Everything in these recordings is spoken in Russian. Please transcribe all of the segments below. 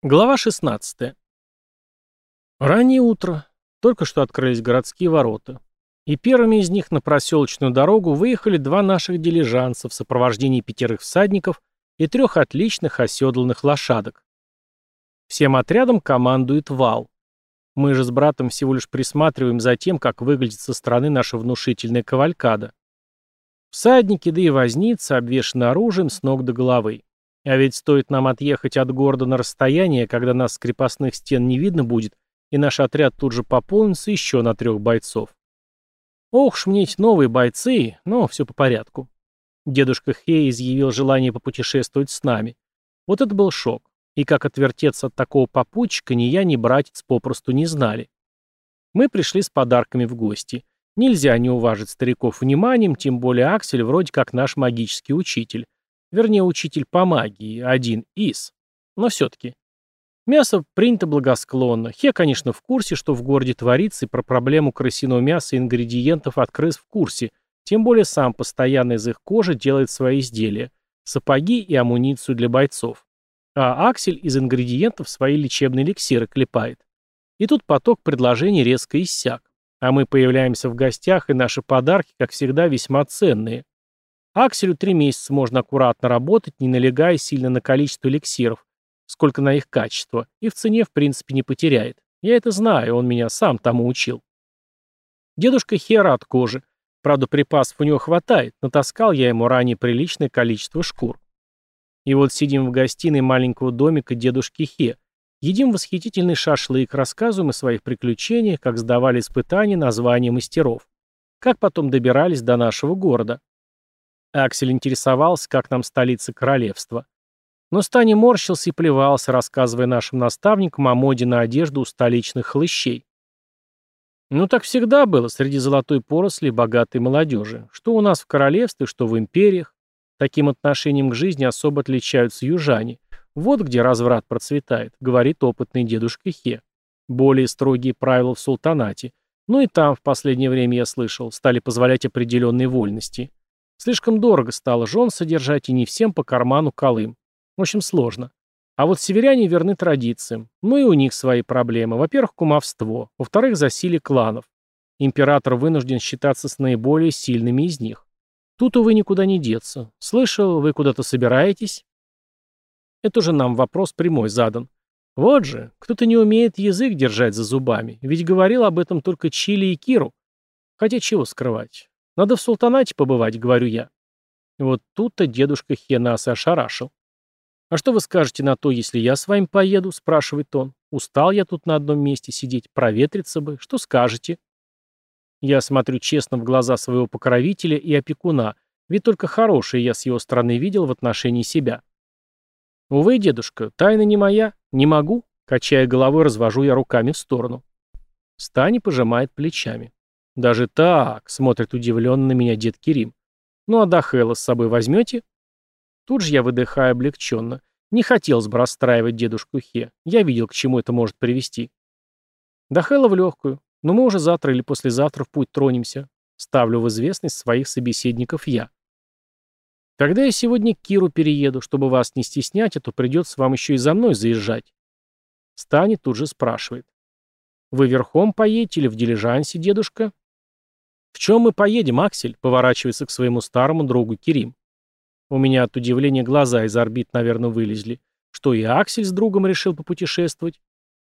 Глава 16. Раннее утро. Только что открылись городские ворота. И первыми из них на проселочную дорогу выехали два наших дилижанса в сопровождении 5 всадников и 3 отличных оседланных лошадок. Всем отрядом командует вал. Мы же с братом всего лишь присматриваем за тем, как выглядит со стороны наша внушительная кавалькада. Всадники, да и возницы, обвешаны оружием с ног до головы. А ведь стоит нам отъехать от города на расстояние, когда нас с крепостных стен не видно будет, и наш отряд тут же пополнится еще на 3 бойцов. Ох ж мне эти новые бойцы, но все по порядку. Дедушка Хей изъявил желание попутешествовать с нами. Вот это был шок. И как отвертеться от такого попутчика ни я, ни братец попросту не знали. Мы пришли с подарками в гости. Нельзя не уважить стариков вниманием, тем более Аксель вроде как наш магический учитель. Вернее, учитель по магии, один из. Но все-таки. Мясо принято благосклонно. Хе, конечно, в курсе, что в городе творится, и про проблему крысиного мяса и ингредиентов от крыс в курсе. Тем более сам постоянно из их кожи делает свои изделия. Сапоги и амуницию для бойцов. А Аксель из ингредиентов свои лечебные эликсиры клепает. И тут поток предложений резко иссяк. А мы появляемся в гостях, и наши подарки, как всегда, весьма ценные. Акселю 3 месяца можно аккуратно работать, не налегая сильно на количество эликсиров, сколько на их качество, и в цене в принципе не потеряет. Я это знаю, он меня сам тому учил. Дедушка Хера от кожи. Правда, припасов у него хватает, натаскал я ему ранее приличное количество шкур. И вот сидим в гостиной маленького домика дедушки Хе, едим восхитительный шашлык, рассказываем о своих приключениях, как сдавали испытания на звание мастеров, как потом добирались до нашего города. Аксель интересовался, как нам столица королевства. Но Стани морщился и плевался, рассказывая нашим наставникам о моде на одежду у столичных хлыщей. Ну так всегда было среди золотой поросли богатой молодежи. Что у нас в королевстве, что в империях. Таким отношением к жизни особо отличаются южане. Вот где разврат процветает, говорит опытный дедушка Хе. Более строгие правила в султанате. Ну и там в последнее время, я слышал, стали позволять определенные вольности. Слишком дорого стало жен содержать, и не всем по карману колым. В общем, сложно. А вот северяне верны традициям. Ну и у них свои проблемы. Во-первых, кумовство. Во-вторых, засилие кланов. Император вынужден считаться с наиболее сильными из них. Тут, увы, никуда не деться. Слышал, вы куда-то собираетесь? Это уже нам вопрос прямой задан. Вот же, кто-то не умеет язык держать за зубами. Ведь говорил об этом только Чили и Киру. Хотя чего скрывать. Надо в султанате побывать, говорю я. Вот тут-то дедушка Хе нас и ошарашил. «А что вы скажете на то, если я с вами поеду?» — спрашивает он. «Устал я тут на одном месте сидеть, проветриться бы. Что скажете?» Я смотрю честно в глаза своего покровителя и опекуна, ведь только хорошее я с его стороны видел в отношении себя. «Увы, дедушка, тайна не моя, не могу», — качая головой, развожу я руками в сторону. Стани пожимает плечами. «Даже так», — смотрит удивленно на меня дед Керим. «Ну а Дахела с собой возьмете?» Тут же я выдыхаю облегченно. Не хотелось бы расстраивать дедушку Хе. Я видел, к чему это может привести. Дахела в легкую. Но мы уже завтра или послезавтра в путь тронемся. Ставлю в известность своих собеседников я. Тогда я сегодня к Киру перееду, чтобы вас не стеснять, а то придется вам еще и за мной заезжать. Стани тут же спрашивает. Вы верхом поедете или в дилижансе, дедушка? В чем мы поедем, Аксель? Поворачивается к своему старому другу Керим. У меня от удивления глаза из орбит, наверное, вылезли. Что и Аксель с другом решил попутешествовать?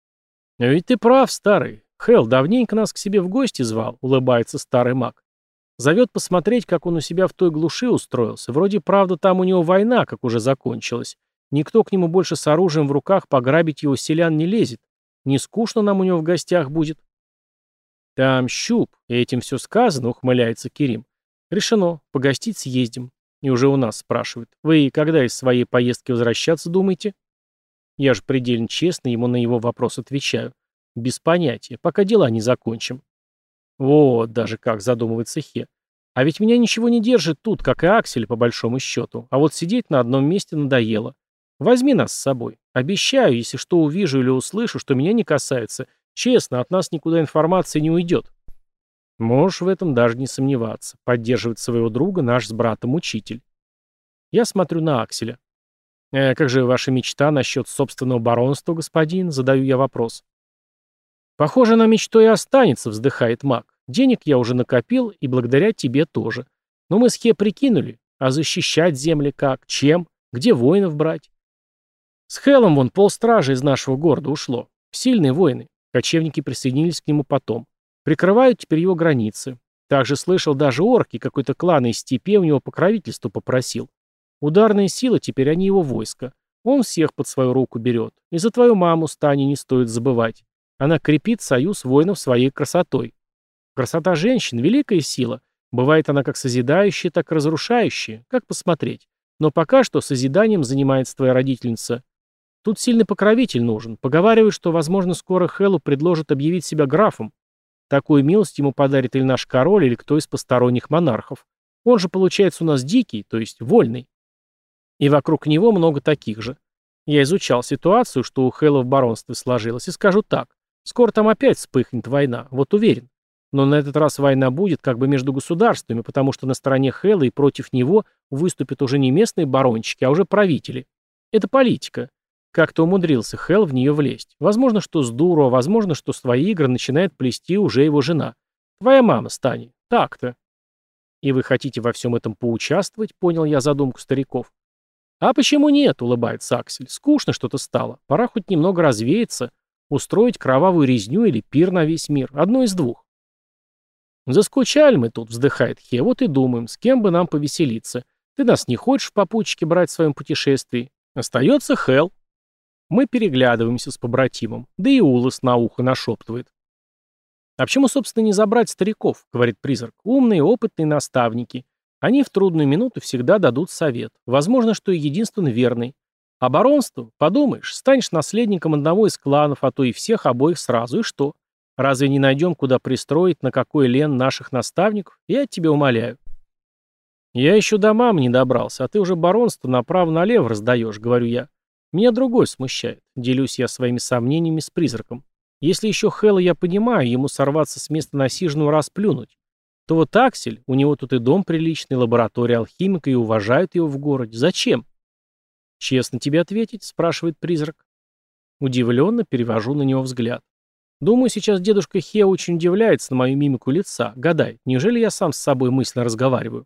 А ведь ты прав, старый. Хелл давненько нас к себе в гости звал, улыбается старый маг. Зовет посмотреть, как он у себя в той глуши устроился. Вроде, правда, там у него война, как уже закончилась. Никто к нему больше с оружием в руках пограбить его селян не лезет. Не скучно нам у него в гостях будет. Там щуп, и этим все сказано, ухмыляется Керим. Решено, погостить съездим. И уже у нас спрашивают. Вы когда из своей поездки возвращаться думаете? Я же предельно честно ему на его вопрос отвечаю. Без понятия, пока дела не закончим. Вот даже как задумывается Хе. А ведь меня ничего не держит тут, как и Аксель, по большому счету. А вот сидеть на одном месте надоело. Возьми нас с собой. Обещаю, если что увижу или услышу, что меня не касается, честно, от нас никуда информация не уйдет. Можешь в этом даже не сомневаться. Поддерживает своего друга наш с братом учитель. Я смотрю на Акселя. Как же ваша мечта насчет собственного баронства, господин?» — задаю я вопрос. «Похоже, она мечтой и останется», — вздыхает маг. «Денег я уже накопил, и благодаря тебе тоже. Но мы с Хе прикинули, а защищать земли как? Чем? Где воинов брать? С Хелом вон полстражи из нашего города ушло. Сильные воины. Кочевники присоединились к нему потом. Прикрывают теперь его границы. Также слышал, даже орки, какой-то клан из степи у него покровительство попросил. Ударная сила теперь они его войско. Он всех под свою руку берет. И за твою маму, Стани, не стоит забывать. Она крепит союз воинов своей красотой. Красота женщин — великая сила. Бывает она как созидающая, так и разрушающая. Как посмотреть. Но пока что созиданием занимается твоя родительница. Тут сильный покровитель нужен. Поговаривают, что, возможно, скоро Хэллу предложат объявить себя графом. Такую милость ему подарит или наш король, или кто из посторонних монархов. Он же, получается, у нас дикий, то есть вольный. И вокруг него много таких же. Я изучал ситуацию, что у Хэлла в баронстве сложилось, и скажу так. Скоро там опять вспыхнет война, вот уверен. Но на этот раз война будет как бы между государствами, потому что на стороне Хэлла и против него выступят уже не местные барончики, а уже правители. Это политика. Как-то умудрился Хэл в нее влезть. Возможно, что с дуру, а возможно, что свои игры начинает плести уже его жена. Твоя мама, Стани. Так-то. И вы хотите во всем этом поучаствовать, понял я задумку стариков. А почему нет, улыбается Аксель. Скучно что-то стало. Пора хоть немного развеяться, устроить кровавую резню или пир на весь мир. Одно из двух. Заскучали мы тут, вздыхает Хе, вот и думаем, с кем бы нам повеселиться. Ты нас не хочешь в попутчике брать в своем путешествии? Остается Хэл. Мы переглядываемся с побратимом, да и Улас на ухо нашептывает. «А почему, собственно, не забрать стариков?» — говорит призрак. «Умные, опытные наставники. Они в трудную минуту всегда дадут совет. Возможно, что и единственно верный. А баронство, подумаешь, станешь наследником одного из кланов, а то и всех обоих сразу. И что? Разве не найдем, куда пристроить, на какой лен наших наставников? Я тебя умоляю». «Я еще до мамы не добрался, а ты уже баронство направо-налево раздаешь», — говорю я. Меня другой смущает. Делюсь я своими сомнениями с призраком. Если еще Хэлла я понимаю, ему сорваться с места насиженного расплюнуть, то вот Аксель, у него тут и дом приличный, лаборатория алхимика, и уважают его в городе. Зачем? Честно тебе ответить, спрашивает призрак. Удивленно перевожу на него взгляд. Думаю, сейчас дедушка Хе очень удивляется на мою мимику лица, гадает, неужели я сам с собой мысленно разговариваю?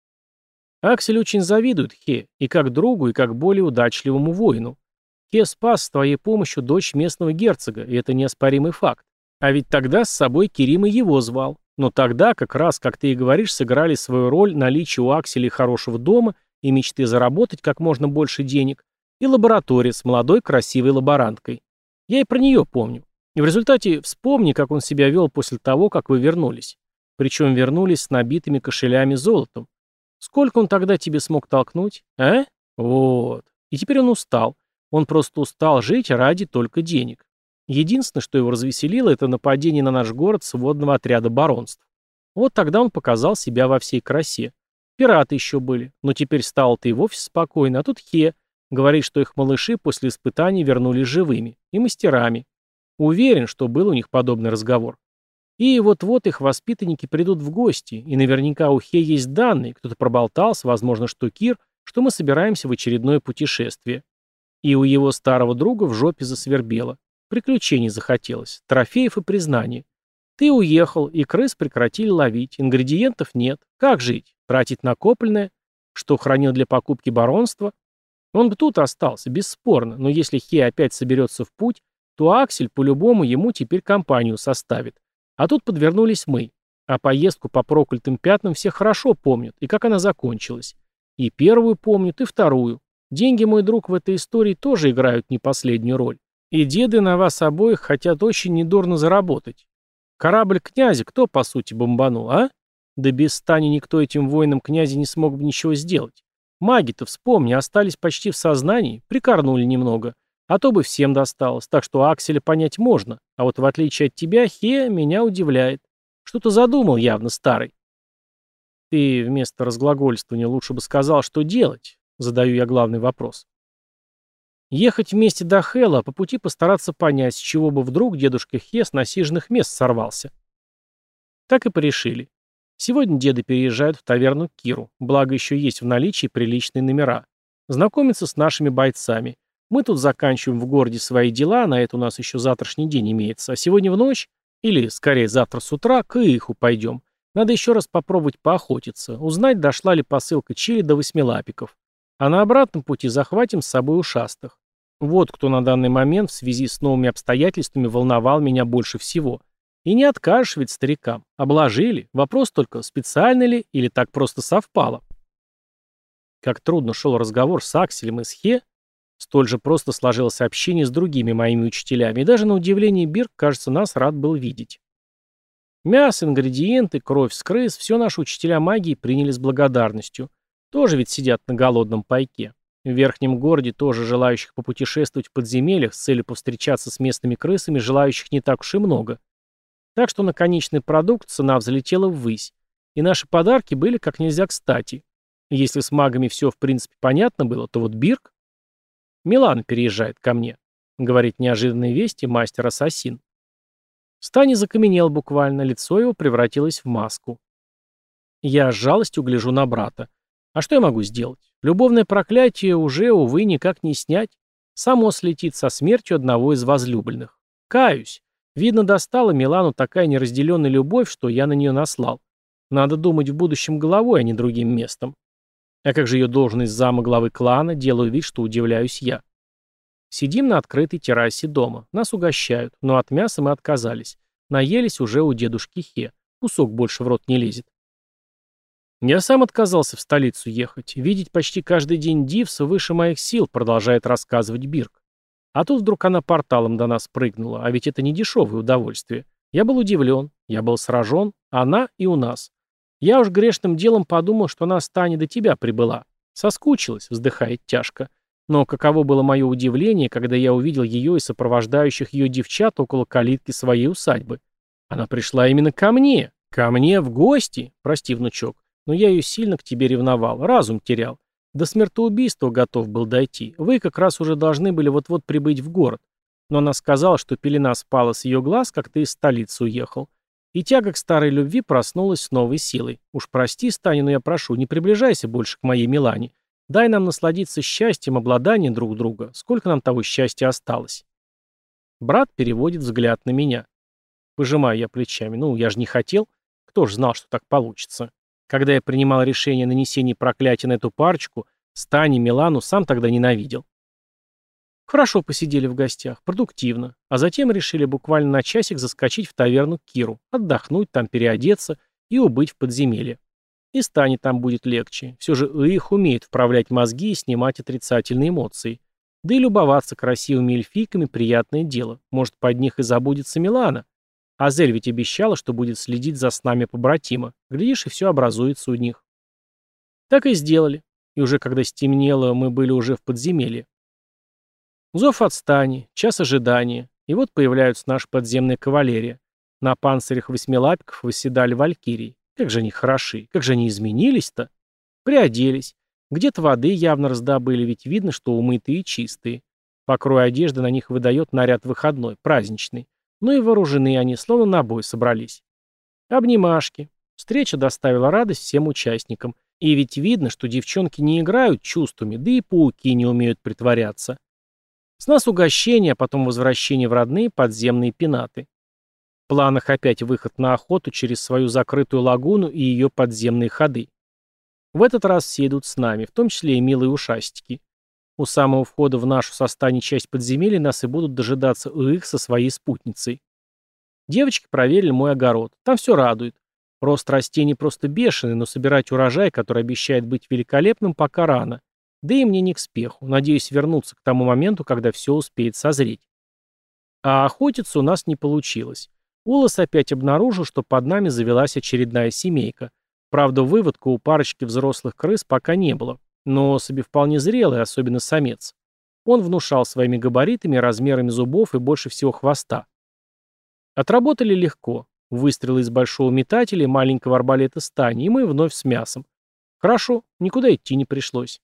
Аксель очень завидует Хе, и как другу, и как более удачливому воину. Хе спас с твоей помощью дочь местного герцога, и это неоспоримый факт. А ведь тогда с собой Керим и его звал. Но тогда, как раз, как ты и говоришь, сыграли свою роль наличие у Акселя хорошего дома и мечты заработать как можно больше денег, и лаборатория с молодой красивой лаборанткой. Я и про нее помню. И в результате вспомни, как он себя вел после того, как вы вернулись. Причем вернулись с набитыми кошелями золотом. Сколько он тогда тебе смог толкнуть, а? Вот. И теперь он устал. Он просто устал жить ради только денег. Единственное, что его развеселило, это нападение на наш город сводного отряда баронств. Вот тогда он показал себя во всей красе. Пираты еще были, но теперь стало-то и вовсе спокойно. А тут Хе говорит, что их малыши после испытаний вернулись живыми и мастерами. Уверен, что был у них подобный разговор. И вот-вот их воспитанники придут в гости, и наверняка у Хе есть данные, кто-то проболтался, возможно, что Кир, что мы собираемся в очередное путешествие. И у его старого друга в жопе засвербело. Приключений захотелось, трофеев и признания. Ты уехал, и крыс прекратили ловить, ингредиентов нет. Как жить? Тратить накопленное? Что хранил для покупки баронства? Он бы тут остался, бесспорно, но если Хе опять соберется в путь, то Аксель по-любому ему теперь компанию составит. А тут подвернулись мы. А поездку по проклятым пятнам все хорошо помнят, и как она закончилась. И первую помнят, и вторую. Деньги, мой друг, в этой истории тоже играют не последнюю роль. И деды на вас обоих хотят очень недурно заработать. Корабль князя кто, по сути, бомбанул, а? Да без стани никто этим воинам князя не смог бы ничего сделать. Маги-то, вспомни, остались почти в сознании, прикорнули немного. А то бы всем досталось, так что Акселя понять можно. А вот в отличие от тебя, Хе меня удивляет. Что-то задумал явно старый. Ты вместо разглагольствования лучше бы сказал, что делать, задаю я главный вопрос. Ехать вместе до Хэла, а по пути постараться понять, с чего бы вдруг дедушка Хе с насиженных мест сорвался. Так и порешили. Сегодня деды переезжают в таверну к Киру, благо еще есть в наличии приличные номера. знакомиться с нашими бойцами. Мы тут заканчиваем в городе свои дела, на это у нас еще завтрашний день имеется, а сегодня в ночь, или, скорее, завтра с утра, к Иху пойдем. Надо еще раз попробовать поохотиться, узнать, дошла ли посылка чили до восьмилапиков. А на обратном пути захватим с собой ушастых. Вот кто на данный момент в связи с новыми обстоятельствами волновал меня больше всего. И не откажешь ведь старикам. Обложили. Вопрос только, специально ли или так просто совпало. Как трудно шел разговор с Акселем и с Хе, столь же просто сложилось общение с другими моими учителями, и даже на удивление Бирк, кажется, нас рад был видеть. Мясо, ингредиенты, кровь с крыс — все наши учителя магии приняли с благодарностью. Тоже ведь сидят на голодном пайке. В верхнем городе тоже желающих попутешествовать в подземельях с целью повстречаться с местными крысами желающих не так уж и много. Так что на конечный продукт цена взлетела ввысь, и наши подарки были как нельзя кстати. Если с магами все в принципе понятно было, то вот Бирк... Милан переезжает ко мне, говорит неожиданные вести мастер-ассасин. Стани закаменел буквально, лицо его превратилось в маску. Я с жалостью гляжу на брата. А что я могу сделать? Любовное проклятие уже, увы, никак не снять. Само слетит со смертью одного из возлюбленных. Каюсь. Видно, достала Милану такая неразделенная любовь, что я на нее наслал. Надо думать в будущем головой, а не другим местом. А как же ее должность зама главы клана, делаю вид, что удивляюсь я. Сидим на открытой террасе дома. Нас угощают, но от мяса мы отказались. Наелись уже у дедушки Хе. Кусок больше в рот не лезет. Я сам отказался в столицу ехать. Видеть почти каждый день Дивса выше моих сил, продолжает рассказывать Бирк. А тут вдруг она порталом до нас прыгнула, а ведь это не дешевое удовольствие. Я был удивлен, я был сражен, она и у нас. Я уж грешным делом подумал, что она с Таней до тебя прибыла. Соскучилась, вздыхает тяжко. Но каково было мое удивление, когда я увидел ее и сопровождающих ее девчат около калитки своей усадьбы. Она пришла именно ко мне в гости, прости, внучок, но я ее сильно к тебе ревновал, разум терял. До смертоубийства готов был дойти. Вы как раз уже должны были вот-вот прибыть в город. Но она сказала, что пелена спала с ее глаз, как ты из столицы уехал. И тяга к старой любви проснулась с новой силой. Уж прости, Стани, но я прошу, не приближайся больше к моей Милане. Дай нам насладиться счастьем, обладанием друг друга. Сколько нам того счастья осталось? Брат переводит взгляд на меня. Пожимаю я плечами. Ну, я же не хотел. Кто ж знал, что так получится? Когда я принимал решение о нанесении проклятия на эту парочку, Стани, Милану сам тогда ненавидел. Хорошо посидели в гостях, продуктивно, а затем решили буквально на часик заскочить в таверну к Киру, отдохнуть, там переодеться и убыть в подземелье. И Стане там будет легче. Все же их умеет вправлять мозги и снимать отрицательные эмоции. Да и любоваться красивыми эльфийками — приятное дело. Может, под них и забудется Милана. Азель ведь обещала, что будет следить за снами побратима. Глядишь, и все образуется у них. Так и сделали. И уже когда стемнело, мы были уже в подземелье. Зов от Стани, час ожидания. И вот появляются наша подземная кавалерия. На панцирях восьмилапиков восседали валькирии. Как же они хороши, как же они изменились-то. Приоделись. Где-то воды явно раздобыли, ведь видно, что умытые и чистые. Покрой одежды на них выдает наряд выходной, праздничный. Ну и вооружены они, словно на бой собрались. Обнимашки. Встреча доставила радость всем участникам. И ведь видно, что девчонки не играют чувствами, да и пауки не умеют притворяться. С нас угощение, а потом возвращение в родные подземные пенаты. В планах опять выход на охоту через свою закрытую лагуну и ее подземные ходы. В этот раз все идут с нами, в том числе и милые ушастики. У самого входа в нашу со Стани часть подземелья нас и будут дожидаться их со своей спутницей. Девочки проверили мой огород. Там все радует. Рост растений просто бешеный, но собирать урожай, который обещает быть великолепным, пока рано. Да и мне не к спеху. Надеюсь вернуться к тому моменту, когда все успеет созреть. А охотиться у нас не получилось. Улас опять обнаружил, что под нами завелась очередная семейка. Правда, выводка у парочки взрослых крыс пока не было. Но особи вполне зрелые, особенно самец. Он внушал своими габаритами, размерами зубов и больше всего хвоста. Отработали легко. Выстрелы из большого метателя и маленького арбалета Стани, и мы вновь с мясом. Хорошо, никуда идти не пришлось.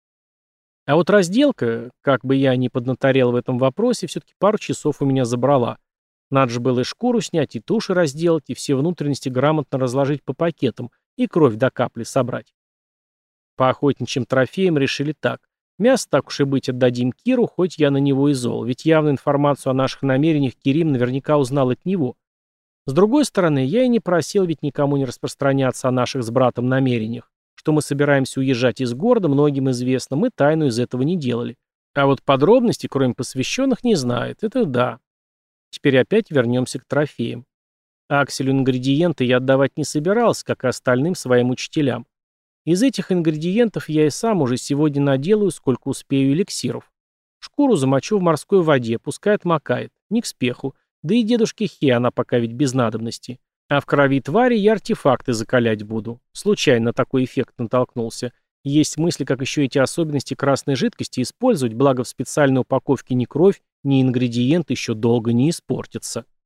А вот разделка, как бы я ни поднаторел в этом вопросе, все-таки пару часов у меня забрала. Надо же было и шкуру снять, и туши разделать, и все внутренности грамотно разложить по пакетам, и кровь до капли собрать. По охотничьим трофеям решили так. Мясо, так уж и быть, отдадим Киру, хоть я на него и зол, ведь явно информацию о наших намерениях Кирим наверняка узнал от него. С другой стороны, я и не просил ведь никому не распространяться о наших с братом намерениях. Что мы собираемся уезжать из города, многим известно, мы тайну из этого не делали. А вот подробности, кроме посвященных, не знает, это да. Теперь опять вернемся к трофеям. Акселю ингредиенты я отдавать не собирался, как и остальным своим учителям. Из этих ингредиентов я и сам уже сегодня наделаю, сколько успею эликсиров. Шкуру замочу в морской воде, пускай отмокает, не к спеху. Да и дедушке Хе она пока ведь без надобности. А в крови твари я артефакты закалять буду. Случайно на такой эффект натолкнулся. Есть мысли, как еще эти особенности красной жидкости использовать, благо в специальной упаковке ни кровь, ни ингредиент еще долго не испортятся.